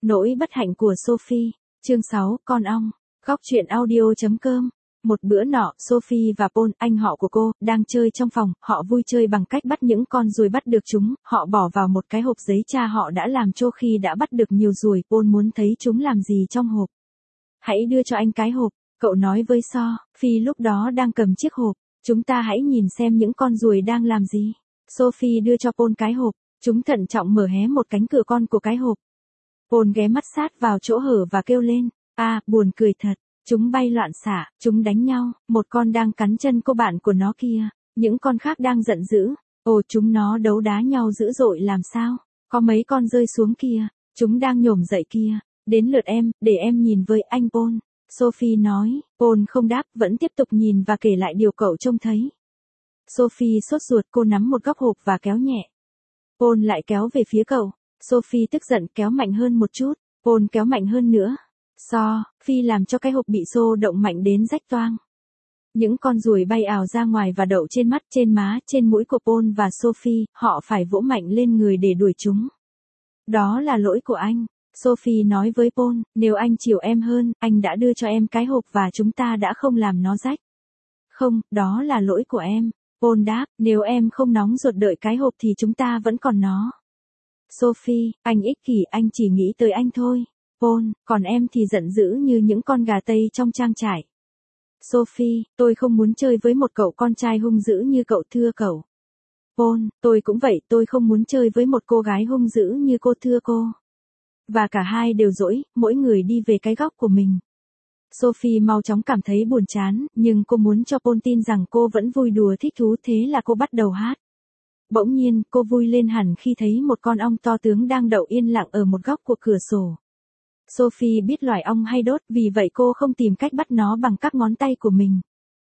Nỗi bất hạnh của Sophie, chương 6, con ong, góc truyện audio.com. Một bữa nọ, Sophie và Paul, anh họ của cô, đang chơi trong phòng, họ vui chơi bằng cách bắt những con ruồi bắt được chúng, họ bỏ vào một cái hộp giấy cha họ đã làm cho khi đã bắt được nhiều ruồi, Paul muốn thấy chúng làm gì trong hộp. Hãy đưa cho anh cái hộp, cậu nói với Sophie lúc đó đang cầm chiếc hộp, chúng ta hãy nhìn xem những con ruồi đang làm gì. Sophie đưa cho Paul cái hộp, chúng thận trọng mở hé một cánh cửa con của cái hộp. Paul ghé mắt sát vào chỗ hở và kêu lên, buồn cười thật, chúng bay loạn xạ, chúng đánh nhau, một con đang cắn chân cô bạn của nó kia, những con khác đang giận dữ, chúng nó đấu đá nhau dữ dội làm sao, có mấy con rơi xuống kia, chúng đang nhổm dậy kia, đến lượt em, để em nhìn với anh Paul, Sophie nói, Paul không đáp, vẫn tiếp tục nhìn và kể lại điều cậu trông thấy. Sophie sốt ruột, cô nắm một góc hộp và kéo nhẹ. Paul lại kéo về phía cậu. Sophie tức giận kéo mạnh hơn một chút, Paul kéo mạnh hơn nữa. Sophie làm cho cái hộp bị xô động mạnh đến rách toang. Những con ruồi bay ào ra ngoài và đậu trên mắt, trên má, trên mũi của Paul và Sophie, họ phải vỗ mạnh lên người để đuổi chúng. Đó là lỗi của anh, Sophie nói với Paul, nếu anh chiều em hơn, anh đã đưa cho em cái hộp và chúng ta đã không làm nó rách. Không, đó là lỗi của em, Paul đáp, nếu em không nóng ruột đợi cái hộp thì chúng ta vẫn còn nó. Sophie, anh ích kỷ, anh chỉ nghĩ tới anh thôi. Paul, còn em thì giận dữ như những con gà Tây trong trang trại. Sophie, tôi không muốn chơi với một cậu con trai hung dữ như cậu thưa cậu. Paul, tôi cũng vậy, tôi không muốn chơi với một cô gái hung dữ như cô thưa cô. Và cả hai đều dỗi, mỗi người đi về cái góc của mình. Sophie mau chóng cảm thấy buồn chán, nhưng cô muốn cho Paul tin rằng cô vẫn vui đùa thích thú, thế là cô bắt đầu hát. Bỗng nhiên, cô vui lên hẳn khi thấy một con ong to tướng đang đậu yên lặng ở một góc của cửa sổ. Sophie biết loài ong hay đốt, vì vậy cô không tìm cách bắt nó bằng các ngón tay của mình.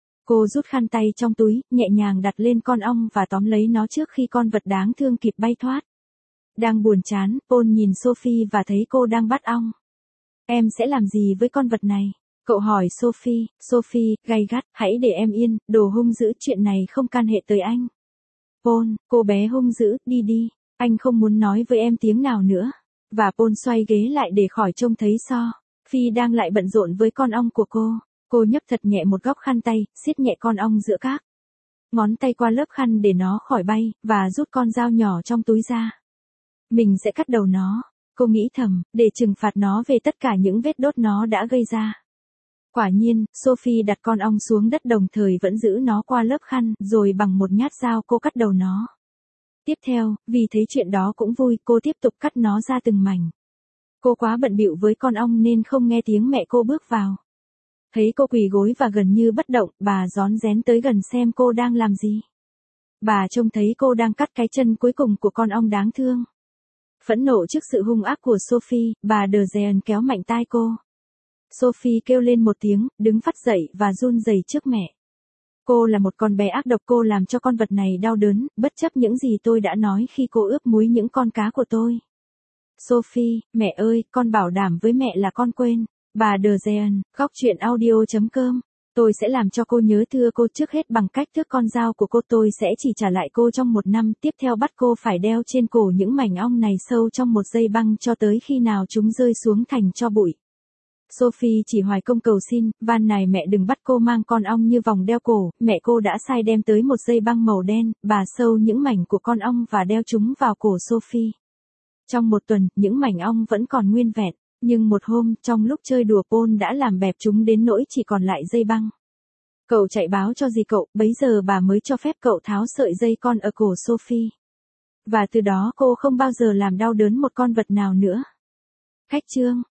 Cô rút khăn tay trong túi, nhẹ nhàng đặt lên con ong và tóm lấy nó trước khi con vật đáng thương kịp bay thoát. Đang buồn chán, Paul nhìn Sophie và thấy cô đang bắt ong. Em sẽ làm gì với con vật này? Cậu hỏi Sophie. Sophie, gay gắt, hãy để em yên, đồ hung dữ, chuyện này không can hệ tới anh. Paul, cô bé hung dữ, đi đi, anh không muốn nói với em tiếng nào nữa. Và Paul xoay ghế lại để khỏi trông thấy Sophie đang lại bận rộn với con ong của cô. Cô nhấc thật nhẹ một góc khăn tay, siết nhẹ con ong giữa các ngón tay qua lớp khăn để nó khỏi bay, và rút con dao nhỏ trong túi ra. Mình sẽ cắt đầu nó, cô nghĩ thầm, để trừng phạt nó về tất cả những vết đốt nó đã gây ra. Quả nhiên, Sophie đặt con ong xuống đất đồng thời vẫn giữ nó qua lớp khăn, rồi bằng một nhát dao cô cắt đầu nó. Tiếp theo, vì thấy chuyện đó cũng vui, cô tiếp tục cắt nó ra từng mảnh. Cô quá bận bịu với con ong nên không nghe tiếng mẹ cô bước vào. Thấy cô quỳ gối và gần như bất động, bà rón rén tới gần xem cô đang làm gì. Bà trông thấy cô đang cắt cái chân cuối cùng của con ong đáng thương. Phẫn nộ trước sự hung ác của Sophie, bà De Jean kéo mạnh tai cô. Sophie kêu lên một tiếng, đứng phắt dậy và run rẩy trước mẹ. Cô là một con bé ác độc, cô làm cho con vật này đau đớn, bất chấp những gì tôi đã nói khi cô ướp muối những con cá của tôi. Sophie, mẹ ơi, con bảo đảm với mẹ là con quên. Bà De Jean, góc truyện audio.com. Tôi sẽ làm cho cô nhớ thưa cô trước hết bằng cách thước con dao của cô, tôi sẽ chỉ trả lại cô trong 1 năm, tiếp theo bắt cô phải đeo trên cổ những mảnh ong này sâu trong một dây băng cho tới khi nào chúng rơi xuống thành tro bụi. Sophie chỉ hoài công cầu xin, van nài mẹ đừng bắt cô mang con ong như vòng đeo cổ, mẹ cô đã sai đem tới một dây băng màu đen, bà sâu những mảnh của con ong và đeo chúng vào cổ Sophie. Trong 1 tuần, những mảnh ong vẫn còn nguyên vẹn, nhưng một hôm, trong lúc chơi đùa Paul đã làm bẹp chúng đến nỗi chỉ còn lại dây băng. Cậu chạy báo cho dì cậu, bấy giờ bà mới cho phép cậu tháo sợi dây con ở cổ Sophie. Và từ đó cô không bao giờ làm đau đớn một con vật nào nữa. Khách chương.